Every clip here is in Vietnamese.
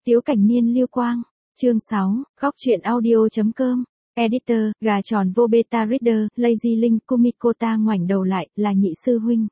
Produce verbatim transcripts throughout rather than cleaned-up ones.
Tiếu Cảnh Niên Lưu Quang, chương sáu, góc truyện audio.com, editor, gà tròn vô beta reader, Lazy Link Kumikota ngoảnh đầu lại, là Nhị sư huynh.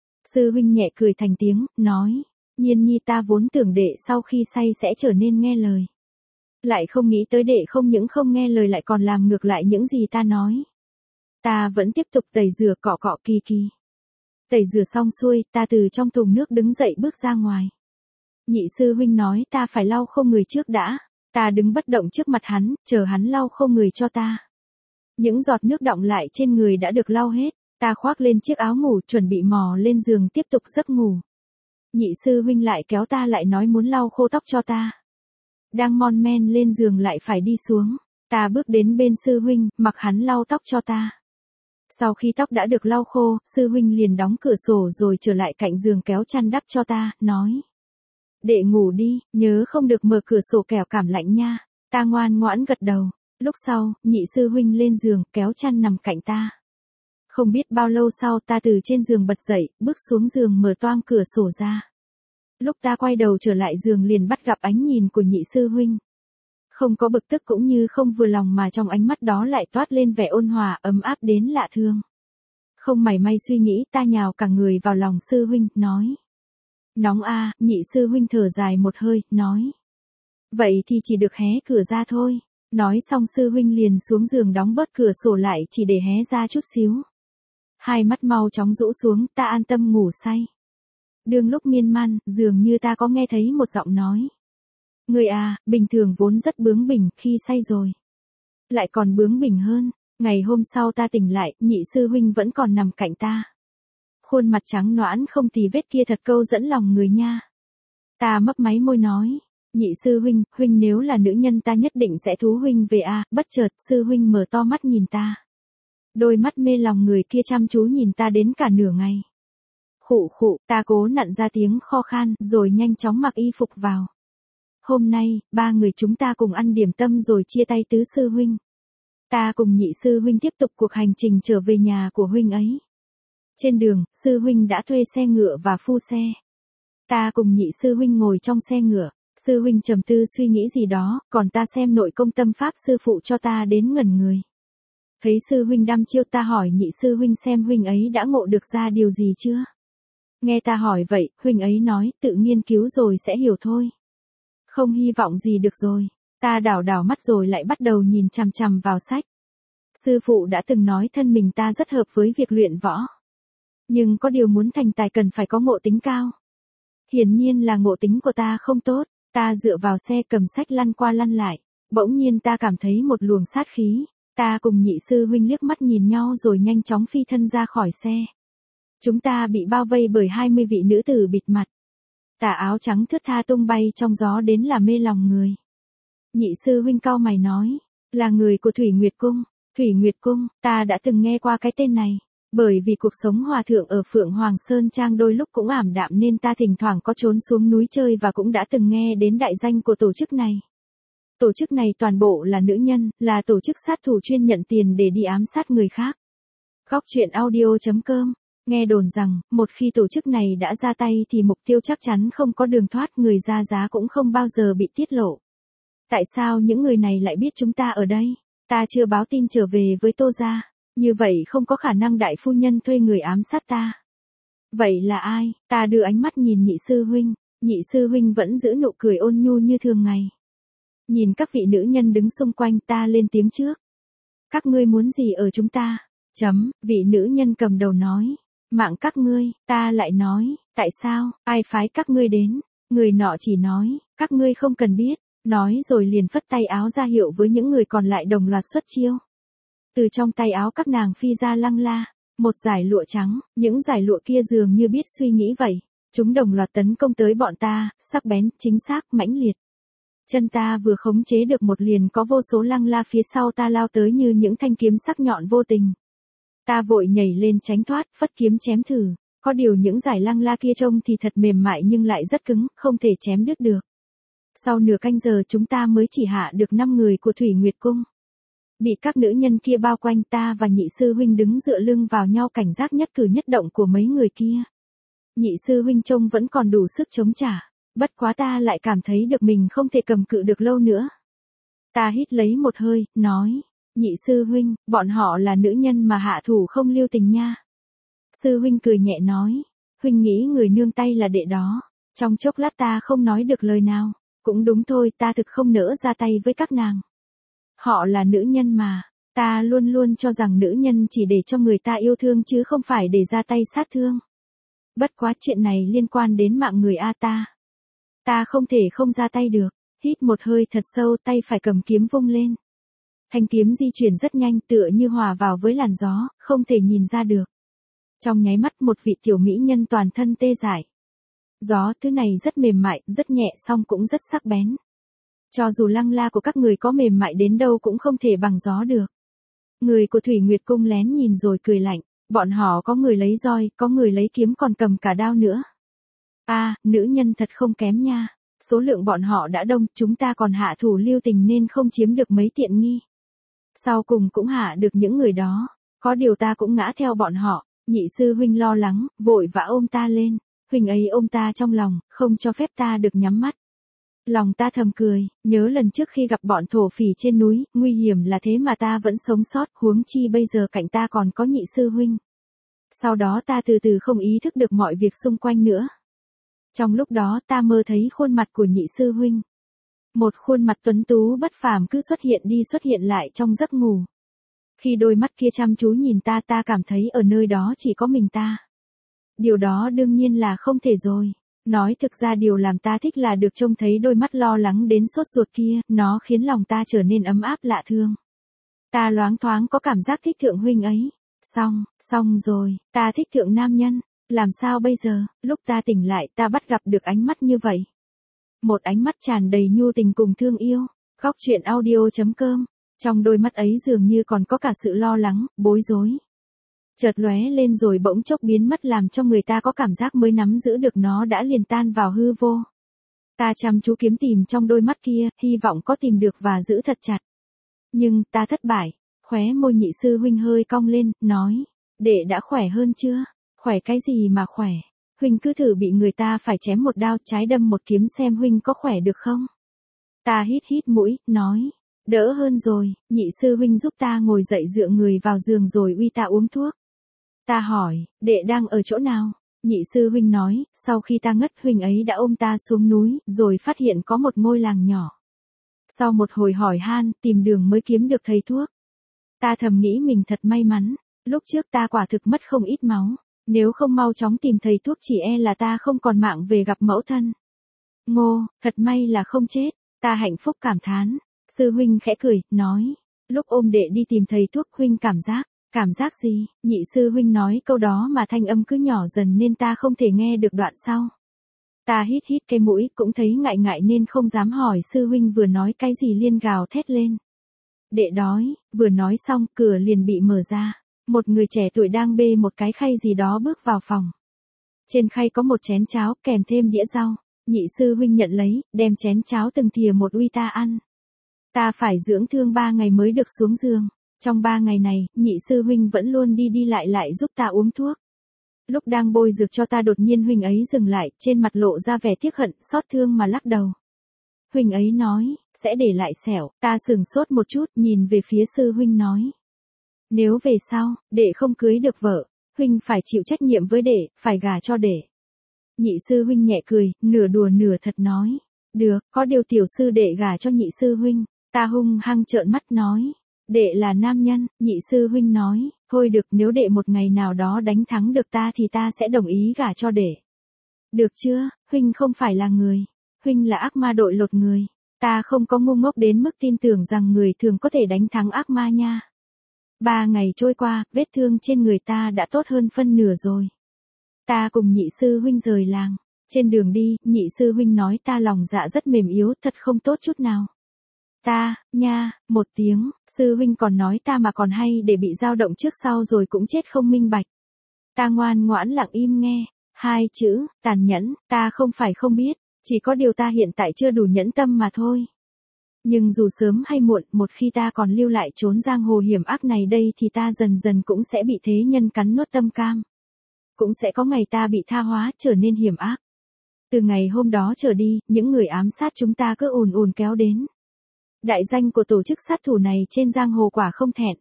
Sư huynh nhẹ cười thành tiếng, nói, Nhiên nhi ta vốn tưởng đệ sau khi say sẽ trở nên nghe lời. Lại không nghĩ tới đệ không những không nghe lời lại còn làm ngược lại những gì ta nói. Ta vẫn tiếp tục tẩy rửa cọ cọ kỳ kỳ. Tẩy rửa xong xuôi, ta từ trong thùng nước đứng dậy bước ra ngoài. Nhị sư huynh nói ta phải lau khô người trước đã. Ta đứng bất động trước mặt hắn, chờ hắn lau khô người cho ta. Những giọt nước đọng lại trên người đã được lau hết. Ta khoác lên chiếc áo ngủ chuẩn bị mò lên giường tiếp tục giấc ngủ. Nhị sư huynh lại kéo ta lại nói muốn lau khô tóc cho ta. Đang mon men lên giường lại phải đi xuống. Ta bước đến bên sư huynh, mặc hắn lau tóc cho ta. Sau khi tóc đã được lau khô, sư huynh liền đóng cửa sổ rồi trở lại cạnh giường kéo chăn đắp cho ta, nói. Đệ ngủ đi, nhớ không được mở cửa sổ kẻo cảm lạnh nha. Ta ngoan ngoãn gật đầu. Lúc sau, nhị sư huynh lên giường, kéo chăn nằm cạnh ta. Không biết bao lâu sau ta từ trên giường bật dậy, bước xuống giường mở toang cửa sổ ra. Lúc ta quay đầu trở lại giường liền bắt gặp ánh nhìn của nhị sư huynh. Không có bực tức cũng như không vừa lòng mà trong ánh mắt đó lại toát lên vẻ ôn hòa ấm áp đến lạ thường. Không mảy may suy nghĩ ta nhào cả người vào lòng sư huynh, nói. Nóng a, à, nhị sư huynh thở dài một hơi, nói. Vậy thì chỉ được hé cửa ra thôi. Nói xong sư huynh liền xuống giường đóng bớt cửa sổ lại chỉ để hé ra chút xíu. Hai mắt mau chóng rũ xuống, ta an tâm ngủ say. Đương lúc miên man, dường như ta có nghe thấy một giọng nói. Người à, bình thường vốn rất bướng bỉnh, khi say rồi. Lại còn bướng bỉnh hơn. Ngày hôm sau ta tỉnh lại, nhị sư huynh vẫn còn nằm cạnh ta. Khuôn mặt trắng nõn không tì vết kia thật câu dẫn lòng người nha. Ta mấp máy môi nói. Nhị sư huynh, huynh nếu là nữ nhân ta nhất định sẽ thú huynh về a. Bất chợt sư huynh mở to mắt nhìn ta. Đôi mắt mê lòng người kia chăm chú nhìn ta đến cả nửa ngày. Khụ khụ, ta cố nặn ra tiếng kho khan, rồi nhanh chóng mặc y phục vào. Hôm nay, ba người chúng ta cùng ăn điểm tâm rồi chia tay tứ sư huynh. Ta cùng nhị sư huynh tiếp tục cuộc hành trình trở về nhà của huynh ấy. Trên đường, sư huynh đã thuê xe ngựa và phu xe. Ta cùng nhị sư huynh ngồi trong xe ngựa. Sư huynh trầm tư suy nghĩ gì đó, còn ta xem nội công tâm pháp sư phụ cho ta đến ngẩn người. Thấy sư huynh đăm chiêu ta hỏi nhị sư huynh xem huynh ấy đã ngộ được ra điều gì chưa. Nghe ta hỏi vậy, huynh ấy nói tự nghiên cứu rồi sẽ hiểu thôi. Không hy vọng gì được rồi. Ta đảo đảo mắt rồi lại bắt đầu nhìn chằm chằm vào sách. Sư phụ đã từng nói thân mình ta rất hợp với việc luyện võ. Nhưng có điều muốn thành tài cần phải có ngộ tính cao. Hiển nhiên là ngộ tính của ta không tốt. Ta dựa vào xe cầm sách lăn qua lăn lại. Bỗng nhiên ta cảm thấy một luồng sát khí. Ta cùng nhị sư huynh liếc mắt nhìn nhau rồi nhanh chóng phi thân ra khỏi xe. Chúng ta bị bao vây bởi hai mươi vị nữ tử bịt mặt. Tà áo trắng thướt tha tung bay trong gió đến là mê lòng người. Nhị sư huynh cau mày nói, là người của Thủy Nguyệt Cung. Thủy Nguyệt Cung, ta đã từng nghe qua cái tên này. Bởi vì cuộc sống hòa thượng ở Phượng Hoàng Sơn Trang đôi lúc cũng ảm đạm nên ta thỉnh thoảng có trốn xuống núi chơi và cũng đã từng nghe đến đại danh của tổ chức này. Tổ chức này toàn bộ là nữ nhân, là tổ chức sát thủ chuyên nhận tiền để đi ám sát người khác. Góc truyện audio.com, nghe đồn rằng, một khi tổ chức này đã ra tay thì mục tiêu chắc chắn không có đường thoát, người ra giá cũng không bao giờ bị tiết lộ. Tại sao những người này lại biết chúng ta ở đây? Ta chưa báo tin trở về với Tô gia. Như vậy không có khả năng đại phu nhân thuê người ám sát ta. Vậy là ai? Ta đưa ánh mắt nhìn nhị sư huynh. Nhị sư huynh vẫn giữ nụ cười ôn nhu như thường ngày. Nhìn các vị nữ nhân đứng xung quanh ta lên tiếng trước. Các ngươi muốn gì ở chúng ta? Chấm, vị nữ nhân cầm đầu nói. Mạng các ngươi, ta lại nói, tại sao, ai phái các ngươi đến? Người nọ chỉ nói, các ngươi không cần biết. Nói rồi liền phất tay áo ra hiệu với những người còn lại đồng loạt xuất chiêu. Từ trong tay áo các nàng phi ra lăng la, một dải lụa trắng, những dải lụa kia dường như biết suy nghĩ vậy. Chúng đồng loạt tấn công tới bọn ta, sắc bén, chính xác, mãnh liệt. Chân ta vừa khống chế được một liền có vô số lăng la phía sau ta lao tới như những thanh kiếm sắc nhọn vô tình. Ta vội nhảy lên tránh thoát, phất kiếm chém thử. Có điều những dải lăng la kia trông thì thật mềm mại nhưng lại rất cứng, không thể chém đứt được. Sau nửa canh giờ chúng ta mới chỉ hạ được năm người của Thủy Nguyệt Cung. Bị các nữ nhân kia bao quanh, ta và nhị sư huynh đứng dựa lưng vào nhau cảnh giác nhất cử nhất động của mấy người kia. Nhị sư huynh trông vẫn còn đủ sức chống trả. Bất quá ta lại cảm thấy được mình không thể cầm cự được lâu nữa. Ta hít lấy một hơi, nói, nhị sư huynh, bọn họ là nữ nhân mà hạ thủ không lưu tình nha. Sư huynh cười nhẹ nói, huynh nghĩ người nương tay là đệ đó. Trong chốc lát ta không nói được lời nào. Cũng đúng thôi, ta thực không nỡ ra tay với các nàng. Họ là nữ nhân mà. Ta luôn luôn cho rằng nữ nhân chỉ để cho người ta yêu thương chứ không phải để ra tay sát thương. Bất quá chuyện này liên quan đến mạng người A ta. Ta không thể không ra tay được. Hít một hơi thật sâu, tay phải cầm kiếm vung lên. Thanh kiếm di chuyển rất nhanh, tựa như hòa vào với làn gió, không thể nhìn ra được. Trong nháy mắt một vị tiểu mỹ nhân toàn thân tê dại. Gió thứ này rất mềm mại, rất nhẹ song cũng rất sắc bén. Cho dù lăng la của các người có mềm mại đến đâu cũng không thể bằng gió được. Người của Thủy Nguyệt Cung lén nhìn rồi cười lạnh, bọn họ có người lấy roi, có người lấy kiếm còn cầm cả đao nữa. A, à, nữ nhân thật không kém nha, số lượng bọn họ đã đông, chúng ta còn hạ thủ lưu tình nên không chiếm được mấy tiện nghi. Sau cùng cũng hạ được những người đó, có điều ta cũng ngã theo bọn họ, nhị sư huynh lo lắng, vội vã ôm ta lên. Huynh ấy ôm ta trong lòng, không cho phép ta được nhắm mắt. Lòng ta thầm cười, nhớ lần trước khi gặp bọn thổ phỉ trên núi, nguy hiểm là thế mà ta vẫn sống sót, huống chi bây giờ cạnh ta còn có nhị sư huynh. Sau đó ta từ từ không ý thức được mọi việc xung quanh nữa. Trong lúc đó ta mơ thấy khuôn mặt của nhị sư huynh. Một khuôn mặt tuấn tú bất phàm cứ xuất hiện đi xuất hiện lại trong giấc ngủ. Khi đôi mắt kia chăm chú nhìn ta ta cảm thấy ở nơi đó chỉ có mình ta. Điều đó đương nhiên là không thể rồi. Nói thực ra điều làm ta thích là được trông thấy đôi mắt lo lắng đến sốt ruột kia, nó khiến lòng ta trở nên ấm áp lạ thương. Ta loáng thoáng có cảm giác thích thượng huynh ấy. Xong, xong rồi, ta thích thượng nam nhân. Làm sao bây giờ, lúc ta tỉnh lại ta bắt gặp được ánh mắt như vậy. Một ánh mắt tràn đầy nhu tình cùng thương yêu. Góc truyện audio chấm com. Trong đôi mắt ấy dường như còn có cả sự lo lắng, bối rối. Chợt lóe lên rồi bỗng chốc biến mất làm cho người ta có cảm giác mới nắm giữ được nó đã liền tan vào hư vô. Ta chăm chú kiếm tìm trong đôi mắt kia, hy vọng có tìm được và giữ thật chặt. Nhưng, ta thất bại. Khóe môi nhị sư huynh hơi cong lên, nói, đệ đã khỏe hơn chưa? Khỏe cái gì mà khỏe? Huynh cứ thử bị người ta phải chém một đao trái đâm một kiếm xem huynh có khỏe được không? Ta hít hít mũi, nói, đỡ hơn rồi, nhị sư huynh giúp ta ngồi dậy dựa người vào giường rồi uy ta uống thuốc. Ta hỏi, đệ đang ở chỗ nào? Nhị sư huynh nói, sau khi ta ngất huynh ấy đã ôm ta xuống núi, rồi phát hiện có một ngôi làng nhỏ. Sau một hồi hỏi han, tìm đường mới kiếm được thầy thuốc. Ta thầm nghĩ mình thật may mắn, lúc trước ta quả thực mất không ít máu, nếu không mau chóng tìm thầy thuốc chỉ e là ta không còn mạng về gặp mẫu thân. Ngô, thật may là không chết, ta hạnh phúc cảm thán. Sư huynh khẽ cười, nói, lúc ôm đệ đi tìm thầy thuốc huynh cảm giác. Cảm giác gì? Nhị sư huynh nói câu đó mà thanh âm cứ nhỏ dần nên ta không thể nghe được đoạn sau. Ta hít hít cái mũi cũng thấy ngại ngại nên không dám hỏi sư huynh vừa nói cái gì liên gào thét lên. Đệ đói, vừa nói xong cửa liền bị mở ra. Một người trẻ tuổi đang bê một cái khay gì đó bước vào phòng. Trên khay có một chén cháo kèm thêm đĩa rau. Nhị sư huynh nhận lấy, đem chén cháo từng thìa một uy ta ăn. Ta phải dưỡng thương ba ngày mới được xuống giường. Trong ba ngày này, nhị sư huynh vẫn luôn đi đi lại lại giúp ta uống thuốc. Lúc đang bôi dược cho ta đột nhiên huynh ấy dừng lại, trên mặt lộ ra vẻ tiếc hận, xót thương mà lắc đầu. Huynh ấy nói, sẽ để lại sẹo, ta sừng sốt một chút, nhìn về phía sư huynh nói. Nếu về sau, đệ không cưới được vợ, huynh phải chịu trách nhiệm với đệ, phải gả cho đệ. Nhị sư huynh nhẹ cười, nửa đùa nửa thật nói. Được, có điều tiểu sư đệ gả cho nhị sư huynh, ta hung hăng trợn mắt nói. Đệ là nam nhân, nhị sư huynh nói, thôi được nếu đệ một ngày nào đó đánh thắng được ta thì ta sẽ đồng ý gả cho đệ. Được chưa, huynh không phải là người, huynh là ác ma đội lột người, ta không có ngu ngốc đến mức tin tưởng rằng người thường có thể đánh thắng ác ma nha. Ba ngày trôi qua, vết thương trên người ta đã tốt hơn phân nửa rồi. Ta cùng nhị sư huynh rời làng, trên đường đi, nhị sư huynh nói ta lòng dạ rất mềm yếu, thật không tốt chút nào. Ta, nha, một tiếng, sư huynh còn nói ta mà còn hay để bị dao động trước sau rồi cũng chết không minh bạch. Ta ngoan ngoãn lặng im nghe, hai chữ, tàn nhẫn, ta không phải không biết, chỉ có điều ta hiện tại chưa đủ nhẫn tâm mà thôi. Nhưng dù sớm hay muộn, một khi ta còn lưu lại trốn giang hồ hiểm ác này đây thì ta dần dần cũng sẽ bị thế nhân cắn nuốt tâm cam. Cũng sẽ có ngày ta bị tha hóa trở nên hiểm ác. Từ ngày hôm đó trở đi, những người ám sát chúng ta cứ ùn ùn kéo đến. Đại danh của tổ chức sát thủ này trên giang hồ quả không thẹn.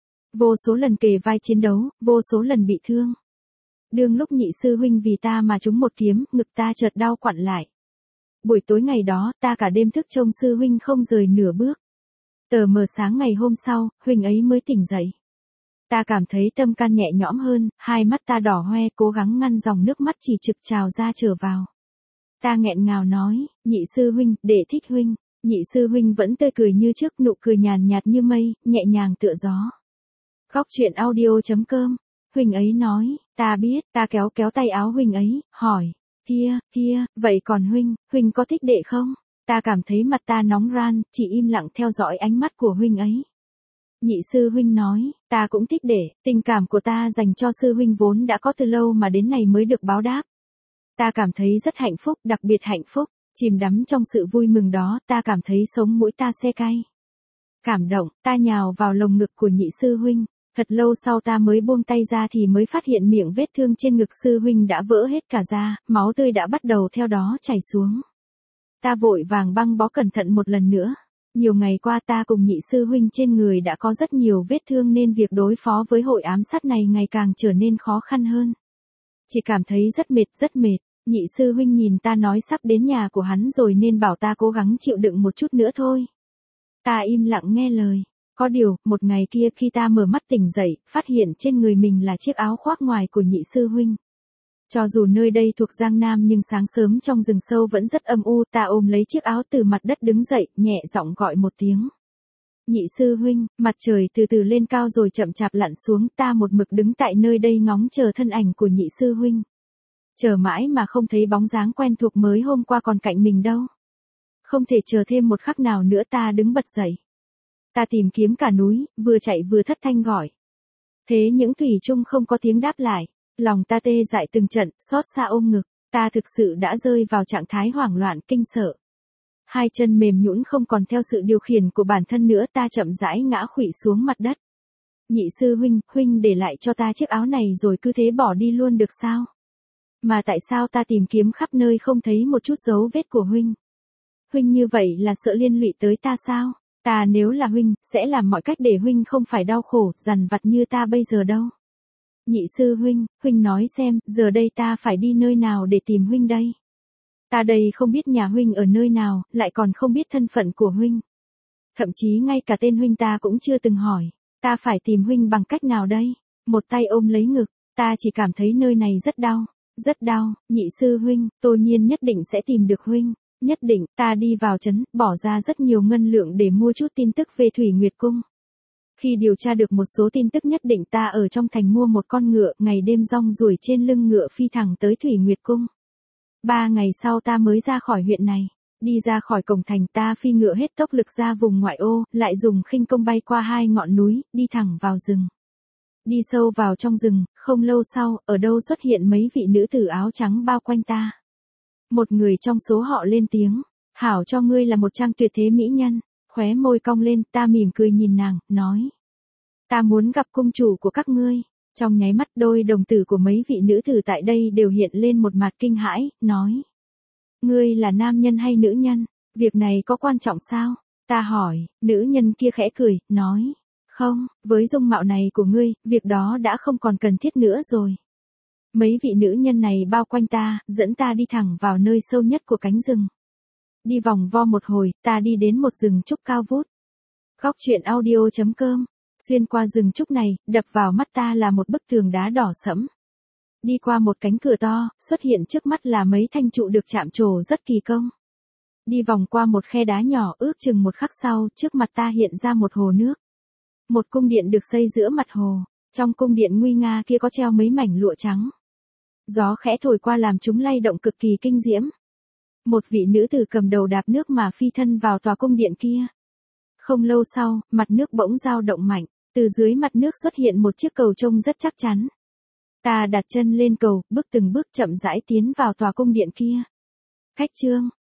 Vô số lần kề vai chiến đấu, vô số lần bị thương. Đương lúc nhị sư huynh vì ta mà trúng một kiếm, ngực ta chợt đau quặn lại. Buổi tối ngày đó, ta cả đêm thức trông sư huynh không rời nửa bước. Tờ mờ sáng ngày hôm sau, huynh ấy mới tỉnh dậy. Ta cảm thấy tâm can nhẹ nhõm hơn, hai mắt ta đỏ hoe cố gắng ngăn dòng nước mắt chỉ trực trào ra trở vào. Ta nghẹn ngào nói, nhị sư huynh, đệ thích huynh. Nhị sư huynh vẫn tươi cười như trước, nụ cười nhàn nhạt như mây, nhẹ nhàng tựa gió. Góc truyện audio chấm com. Huynh ấy nói, ta biết, ta kéo kéo tay áo huynh ấy, hỏi, kia, kia, vậy còn huynh, huynh có thích đệ không? Ta cảm thấy mặt ta nóng ran, chỉ im lặng theo dõi ánh mắt của huynh ấy. Nhị sư huynh nói, ta cũng thích đệ, tình cảm của ta dành cho sư huynh vốn đã có từ lâu mà đến này mới được báo đáp. Ta cảm thấy rất hạnh phúc, đặc biệt hạnh phúc, chìm đắm trong sự vui mừng đó, ta cảm thấy sống mũi ta se cay. Cảm động, ta nhào vào lồng ngực của nhị sư huynh. Thật lâu sau ta mới buông tay ra thì mới phát hiện miệng vết thương trên ngực sư huynh đã vỡ hết cả ra, máu tươi đã bắt đầu theo đó chảy xuống. Ta vội vàng băng bó cẩn thận một lần nữa. Nhiều ngày qua ta cùng nhị sư huynh trên người đã có rất nhiều vết thương nên việc đối phó với hội ám sát này ngày càng trở nên khó khăn hơn. Chỉ cảm thấy rất mệt, rất mệt. Nhị sư huynh nhìn ta nói sắp đến nhà của hắn rồi nên bảo ta cố gắng chịu đựng một chút nữa thôi. Ta im lặng nghe lời. Có điều, một ngày kia khi ta mở mắt tỉnh dậy, phát hiện trên người mình là chiếc áo khoác ngoài của nhị sư huynh. Cho dù nơi đây thuộc Giang Nam nhưng sáng sớm trong rừng sâu vẫn rất âm u, ta ôm lấy chiếc áo từ mặt đất đứng dậy, nhẹ giọng gọi một tiếng. Nhị sư huynh, mặt trời từ từ lên cao rồi chậm chạp lặn xuống, ta một mực đứng tại nơi đây ngóng chờ thân ảnh của nhị sư huynh. Chờ mãi mà không thấy bóng dáng quen thuộc mới hôm qua còn cạnh mình đâu. Không thể chờ thêm một khắc nào nữa ta đứng bật dậy. Ta tìm kiếm cả núi, vừa chạy vừa thất thanh gọi. Thế những thủy chung không có tiếng đáp lại. Lòng ta tê dại từng trận, xót xa ôm ngực. Ta thực sự đã rơi vào trạng thái hoảng loạn, kinh sợ. Hai chân mềm nhũn không còn theo sự điều khiển của bản thân nữa, ta chậm rãi ngã khuỵu xuống mặt đất. Nhị sư huynh, huynh để lại cho ta chiếc áo này rồi cứ thế bỏ đi luôn được sao? Mà tại sao ta tìm kiếm khắp nơi không thấy một chút dấu vết của huynh? Huynh như vậy là sợ liên lụy tới ta sao? Ta nếu là huynh, sẽ làm mọi cách để huynh không phải đau khổ, dằn vặt như ta bây giờ đâu. Nhị sư huynh, huynh nói xem, giờ đây ta phải đi nơi nào để tìm huynh đây? Ta đây không biết nhà huynh ở nơi nào, lại còn không biết thân phận của huynh. Thậm chí ngay cả tên huynh ta cũng chưa từng hỏi. Ta phải tìm huynh bằng cách nào đây? Một tay ôm lấy ngực, ta chỉ cảm thấy nơi này rất đau, rất đau. Nhị sư huynh, tôi nhiên nhất định sẽ tìm được huynh. Nhất định, ta đi vào trấn, bỏ ra rất nhiều ngân lượng để mua chút tin tức về Thủy Nguyệt Cung. Khi điều tra được một số tin tức nhất định ta ở trong thành mua một con ngựa, ngày đêm rong ruổi trên lưng ngựa phi thẳng tới Thủy Nguyệt Cung. Ba ngày sau ta mới ra khỏi huyện này. Đi ra khỏi cổng thành ta phi ngựa hết tốc lực ra vùng ngoại ô, lại dùng khinh công bay qua hai ngọn núi, đi thẳng vào rừng. Đi sâu vào trong rừng, không lâu sau, ở đâu xuất hiện mấy vị nữ tử áo trắng bao quanh ta. Một người trong số họ lên tiếng, hảo cho ngươi là một trang tuyệt thế mỹ nhân, khóe môi cong lên, ta mỉm cười nhìn nàng, nói. Ta muốn gặp cung chủ của các ngươi. Trong nháy mắt đôi đồng tử của mấy vị nữ tử tại đây đều hiện lên một mặt kinh hãi, nói. Ngươi là nam nhân hay nữ nhân? Việc này có quan trọng sao? Ta hỏi, nữ nhân kia khẽ cười, nói. Không, với dung mạo này của ngươi, việc đó đã không còn cần thiết nữa rồi. Mấy vị nữ nhân này bao quanh ta, dẫn ta đi thẳng vào nơi sâu nhất của cánh rừng. Đi vòng vo một hồi, ta đi đến một rừng trúc cao vút. Góc truyện audio chấm com. Xuyên qua rừng trúc này, đập vào mắt ta là một bức tường đá đỏ sẫm. Đi qua một cánh cửa to, xuất hiện trước mắt là mấy thanh trụ được chạm trổ rất kỳ công. Đi vòng qua một khe đá nhỏ, ước chừng một khắc sau, trước mặt ta hiện ra một hồ nước. Một cung điện được xây giữa mặt hồ. Trong cung điện nguy nga kia có treo mấy mảnh lụa trắng. Gió khẽ thổi qua làm chúng lay động cực kỳ kinh diễm. Một vị nữ tử cầm đầu đạp nước mà phi thân vào tòa cung điện kia. Không lâu sau, mặt nước bỗng dao động mạnh, từ dưới mặt nước xuất hiện một chiếc cầu trông rất chắc chắn. Ta đặt chân lên cầu, bước từng bước chậm rãi tiến vào tòa cung điện kia. Khách trương,